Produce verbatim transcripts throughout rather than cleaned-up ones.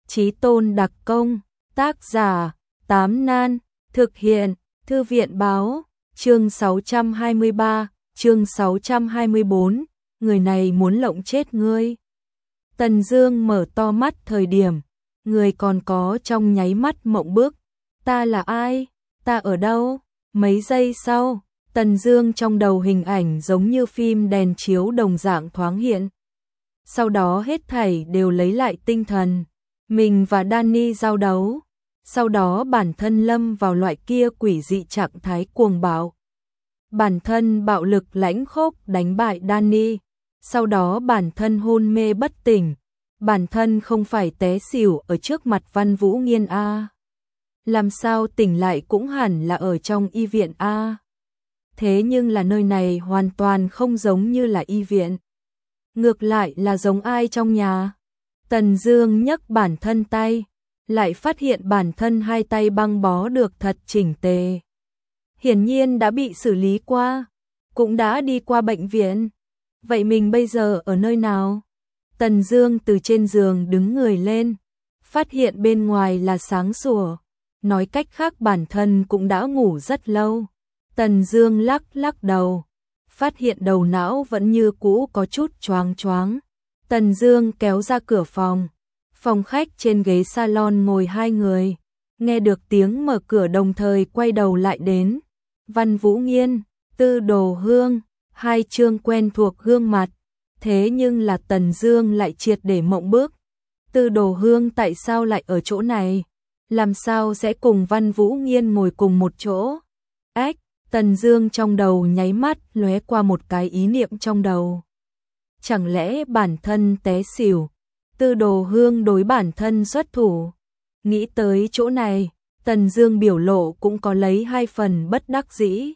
Chí tôn đặc công, tác giả, Tám Nan, thực hiện, Thư viện báo, chương sáu trăm hai mươi ba, chương sáu trăm hai mươi bốn, người này muốn lộng chết ngươi. Tần Dương mở to mắt thời điểm, người còn có trong nháy mắt mộng bức, ta là ai, ta ở đâu? Mấy giây sau, Tần Dương trong đầu hình ảnh giống như phim đèn chiếu đồng dạng thoáng hiện. Sau đó hết thảy đều lấy lại tinh thần, mình và Danny giao đấu, sau đó bản thân lâm vào loại kia quỷ dị trạng thái cuồng bạo. Bản thân bạo lực lãnh khốc đánh bại Danny, sau đó bản thân hôn mê bất tỉnh, bản thân không phải té xỉu ở trước mặt Văn Vũ Nghiên a. Làm sao tỉnh lại cũng hẳn là ở trong y viện a. Thế nhưng là nơi này hoàn toàn không giống như là y viện. Ngược lại là giống ai trong nhà. Tần Dương nhấc bản thân tay, lại phát hiện bản thân hai tay băng bó được thật chỉnh tề. Hiển nhiên đã bị xử lý qua, cũng đã đi qua bệnh viện. Vậy mình bây giờ ở nơi nào? Tần Dương từ trên giường đứng người lên, phát hiện bên ngoài là sáng sủa, nói cách khác bản thân cũng đã ngủ rất lâu. Tần Dương lắc lắc đầu, phát hiện đầu não vẫn như cũ có chút choáng choáng. Tần Dương kéo ra cửa phòng, phòng khách trên ghế salon ngồi hai người, nghe được tiếng mở cửa đồng thời quay đầu lại đến. Văn Vũ Nghiên, Tư Đồ Hương, hai chương quen thuộc gương mặt, thế nhưng là Tần Dương lại triệt để mộng bức. Tư Đồ Hương tại sao lại ở chỗ này? Làm sao sẽ cùng Văn Vũ Nghiên ngồi cùng một chỗ? Ách, Tần Dương trong đầu nháy mắt lóe qua một cái ý niệm trong đầu. Chẳng lẽ bản thân té xỉu, Tư Đồ Hương đối bản thân xuất thủ? Nghĩ tới chỗ này, Tần Dương biểu lộ cũng có lấy hai phần bất đắc dĩ.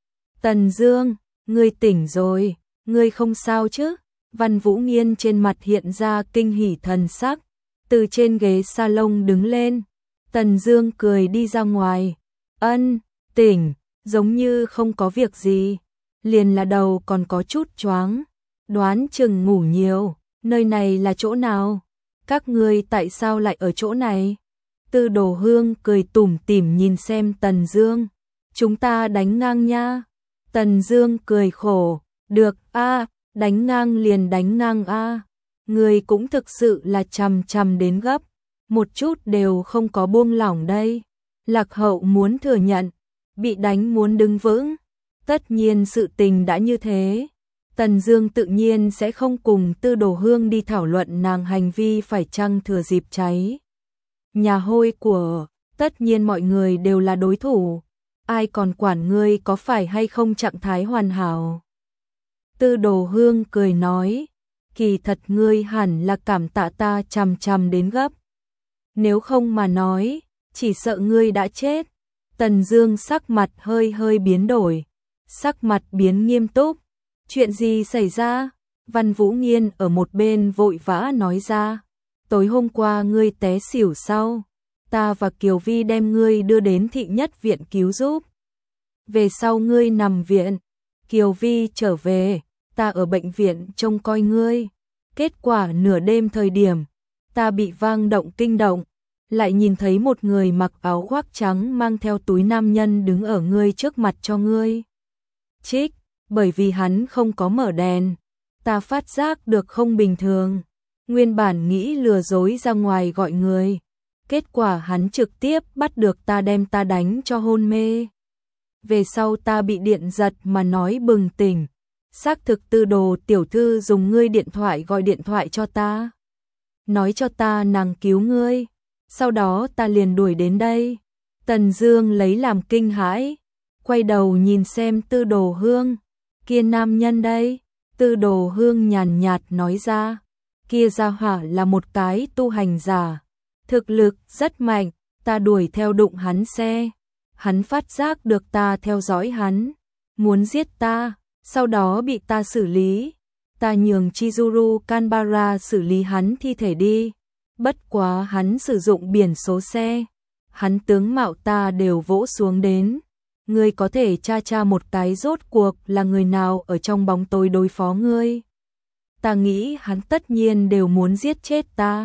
Tần Dương, ngươi tỉnh rồi, ngươi không sao chứ? Văn Vũ Nghiên trên mặt hiện ra kinh hỉ thần sắc, từ trên ghế salon đứng lên. Tần Dương cười đi ra ngoài. Ân, tỉnh, giống như không có việc gì, liền là đầu còn có chút choáng, đoán chừng ngủ nhiều. Nơi này là chỗ nào? Các ngươi tại sao lại ở chỗ này? Tư Đồ Hương cười tủm tỉm nhìn xem Tần Dương. Chúng ta đánh ngang nha. Tần Dương cười khổ. Được a, đánh ngang liền đánh ngang a. Ngươi cũng thực sự là chằm chằm đến gấp, một chút đều không có buông lỏng đây. Lạc Hậu muốn thừa nhận, bị đánh muốn đứng vững. Tất nhiên sự tình đã như thế, Tần Dương tự nhiên sẽ không cùng Tư Đồ Hương đi thảo luận nàng hành vi phải chăng thừa dịp cháy nhà hôi của. Tất nhiên mọi người đều là đối thủ, ai còn quản ngươi có phải hay không trạng thái hoàn hảo. Tư Đồ Hương cười nói, kỳ thật ngươi hẳn là cảm tạ ta chằm chằm đến gấp. Nếu không mà nói, chỉ sợ ngươi đã chết. Tần Dương sắc mặt hơi hơi biến đổi, sắc mặt biến nghiêm túc. Chuyện gì xảy ra? Văn Vũ Nghiên ở một bên vội vã nói ra. Tối hôm qua ngươi té xỉu sau, ta và Kiều Vi đem ngươi đưa đến thị nhất viện cứu giúp. Về sau ngươi nằm viện, Kiều Vi trở về, ta ở bệnh viện trông coi ngươi. Kết quả nửa đêm thời điểm, ta bị vang động kinh động, lại nhìn thấy một người mặc áo khoác trắng mang theo túi nam nhân đứng ở ngươi trước mặt cho ngươi trích. Bởi vì hắn không có mở đèn, ta phát giác được không bình thường. Nguyên bản nghĩ lừa dối ra ngoài gọi người, kết quả hắn trực tiếp bắt được ta đem ta đánh cho hôn mê. Về sau ta bị điện giật mà nói bừng tỉnh, xác thực Tư Đồ tiểu thư dùng ngươi điện thoại gọi điện thoại cho ta, nói cho ta nàng cứu ngươi, sau đó ta liền đuổi đến đây. Tần Dương lấy làm kinh hãi, quay đầu nhìn xem Tư Đồ Hương. Kia nam nhân đây? Tư Đồ Hương nhàn nhạt nói ra, kia gia hỏa là một cái tu hành giả, thực lực rất mạnh, ta đuổi theo đụng hắn xe, hắn phát giác được ta theo dõi hắn, muốn giết ta, sau đó bị ta xử lý, ta nhường Chizuru Kanbara xử lý hắn thi thể đi. Bất quá hắn sử dụng biển số xe, hắn tướng mạo ta đều vỗ xuống đến. Ngươi có thể tra tra một cái rốt cuộc là người nào ở trong bóng tối đối phó ngươi. Ta nghĩ hắn tất nhiên đều muốn giết chết ta.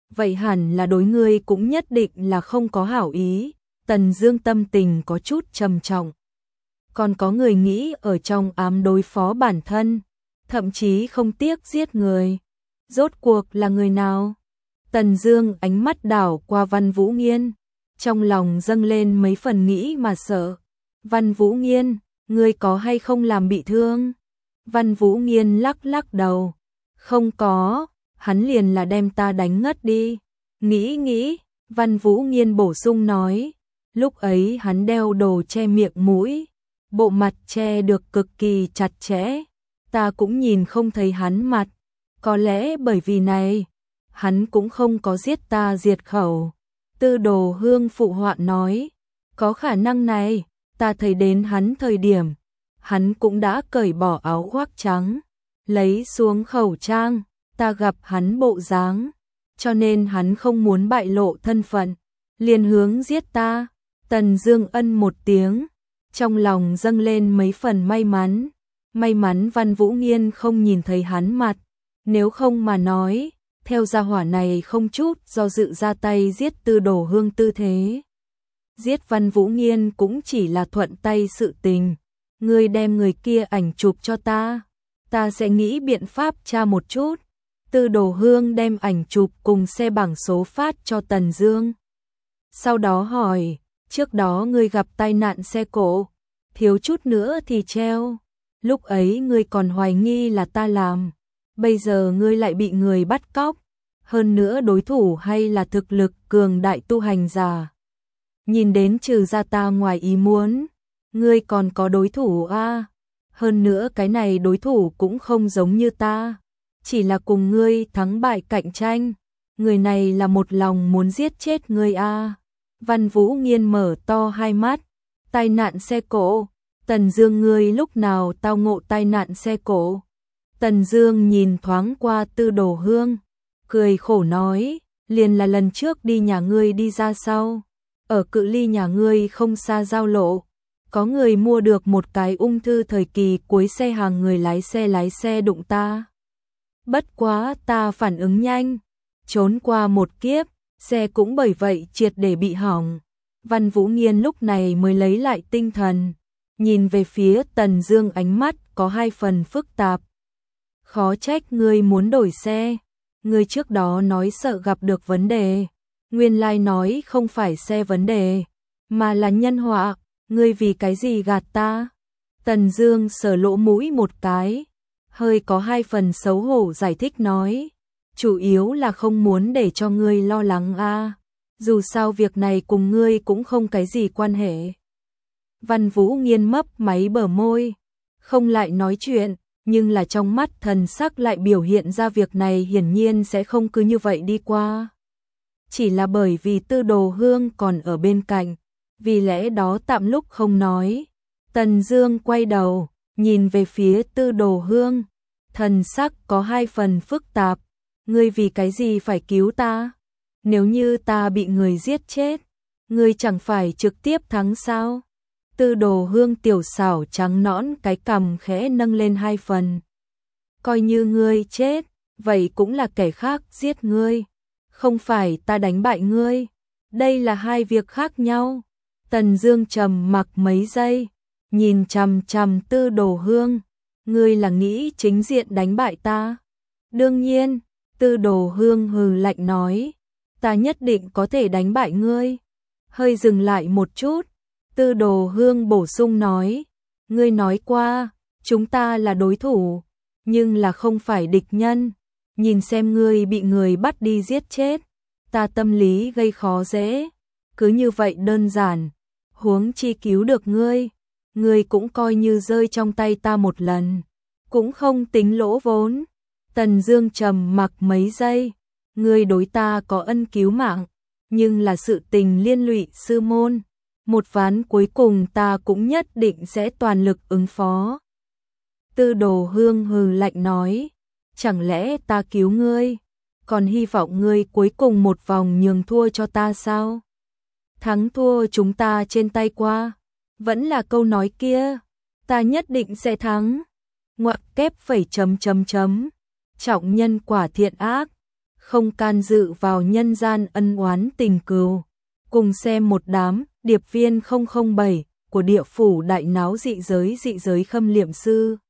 vậy hẳn là đối ngươi cũng nhất định là không có hảo ý. Tần Dương tâm tình có chút trầm trọng. Còn có người nghĩ ở trong ám đối phó bản thân, thậm chí không tiếc giết người. Rốt cuộc là người nào? Tần Dương ánh mắt đảo qua Văn Vũ Nghiên, trong lòng dâng lên mấy phần nghĩ mà sợ. Văn Vũ Nghiên, ngươi có hay không làm bị thương? Văn Vũ Nghiên lắc lắc đầu. Không có, hắn liền là đem ta đánh ngất đi. Nghĩ nghĩ, Văn Vũ Nghiên bổ sung nói. Lúc ấy hắn đeo đồ che miệng mũi, bộ mặt che được cực kỳ chặt chẽ. Ta cũng nhìn không thấy hắn mặt. Có lẽ bởi vì này, hắn cũng không có giết ta diệt khẩu. Tư Đồ Hương phụ họa nói. Có khả năng này, ta thấy đến hắn thời điểm, hắn cũng đã cởi bỏ áo khoác trắng, lấy xuống khẩu trang, ta gặp hắn bộ dáng, cho nên hắn không muốn bại lộ thân phận, liền hướng giết ta. Tần Dương ân một tiếng, trong lòng dâng lên mấy phần may mắn, may mắn Văn Vũ Nghiên không nhìn thấy hắn mặt, nếu không mà nói, theo gia hỏa này không chút do dự ra tay giết Tư Đồ Hương tư thế. Giết Văn Vũ Nghiên cũng chỉ là thuận tay sự tình. Ngươi đem người kia ảnh chụp cho ta, ta sẽ nghĩ biện pháp tra một chút. Tư Đồ Hương đem ảnh chụp cùng xe bảng số phát cho Tần Dương. Sau đó hỏi, trước đó ngươi gặp tai nạn xe cộ, thiếu chút nữa thì treo. Lúc ấy ngươi còn hoài nghi là ta làm, bây giờ ngươi lại bị người bắt cóc, hơn nữa đối thủ hay là thực lực cường đại tu hành giả. Nhìn đến trừ ra ta ngoài ý muốn, ngươi còn có đối thủ a? À? Hơn nữa cái này đối thủ cũng không giống như ta, chỉ là cùng ngươi thắng bại cạnh tranh, người này là một lòng muốn giết chết ngươi a. À? Văn Vũ Nghiên mở to hai mắt, tai nạn xe cộ, Tần Dương ngươi lúc nào tao ngộ tai nạn xe cộ? Tần Dương nhìn thoáng qua Tư Đồ Hương, cười khổ nói, liền là lần trước đi nhà ngươi đi ra sau, ở cự ly nhà ngươi không xa giao lộ, có người mua được một cái ung thư thời kỳ cuối xe hàng, người lái xe lái xe đụng ta. Bất quá ta phản ứng nhanh, trốn qua một kiếp, xe cũng bởi vậy triệt để bị hỏng. Văn Vũ Nghiên lúc này mới lấy lại tinh thần, nhìn về phía Tần Dương, ánh mắt có hai phần phức tạp. Khó trách ngươi muốn đổi xe, ngươi trước đó nói sợ gặp được vấn đề, nguyên lai nói không phải xe vấn đề, mà là nhân họa, ngươi vì cái gì gạt ta? Tần Dương sờ lỗ mũi một cái, hơi có hai phần xấu hổ giải thích nói, chủ yếu là không muốn để cho ngươi lo lắng a, à. Dù sao việc này cùng ngươi cũng không cái gì quan hệ. Văn Vũ Nghiên mấp máy bờ môi, không lại nói chuyện, nhưng là trong mắt thần sắc lại biểu hiện ra việc này hiển nhiên sẽ không cứ như vậy đi qua. Chỉ là bởi vì Tư Đồ Hương còn ở bên cạnh, vì lẽ đó tạm lúc không nói. Tần Dương quay đầu, nhìn về phía Tư Đồ Hương, thần sắc có hai phần phức tạp, ngươi vì cái gì phải cứu ta? Nếu như ta bị người giết chết, ngươi chẳng phải trực tiếp thắng sao? Tư Đồ Hương tiểu xảo trắng nõn cái cằm khẽ nâng lên hai phần. Coi như ngươi chết, vậy cũng là kẻ khác giết ngươi, không phải ta đánh bại ngươi. Đây là hai việc khác nhau. Tần Dương trầm mặc mấy giây, nhìn chằm chằm Tư Đồ Hương, ngươi là nghĩ chính diện đánh bại ta? Đương nhiên, Tư Đồ Hương hừ lạnh nói, ta nhất định có thể đánh bại ngươi. Hơi dừng lại một chút, Tư Đồ Hương bổ sung nói, ngươi nói qua, chúng ta là đối thủ, nhưng là không phải địch nhân. Nhìn xem ngươi bị người bắt đi giết chết, ta tâm lý gây khó dễ, cứ như vậy đơn giản, huống chi cứu được ngươi, ngươi cũng coi như rơi trong tay ta một lần, cũng không tính lỗ vốn. Tần Dương trầm mặc mấy giây, ngươi đối ta có ân cứu mạng, nhưng là sự tình liên lụy sư môn, một ván cuối cùng ta cũng nhất định sẽ toàn lực ứng phó. Tư Đồ Hương hừ lạnh nói, chẳng lẽ ta cứu ngươi, còn hy vọng ngươi cuối cùng một vòng nhường thua cho ta sao? Thắng thua chúng ta trên tay qua, vẫn là câu nói kia, ta nhất định sẽ thắng. Ngoặc kép phẩy chấm chấm chấm, trọng nhân quả thiện ác, không can dự vào nhân gian ân oán tình cừu. Cùng xem một đám điệp viên không không bảy của địa phủ đại náo dị giới dị giới khâm liệm sư.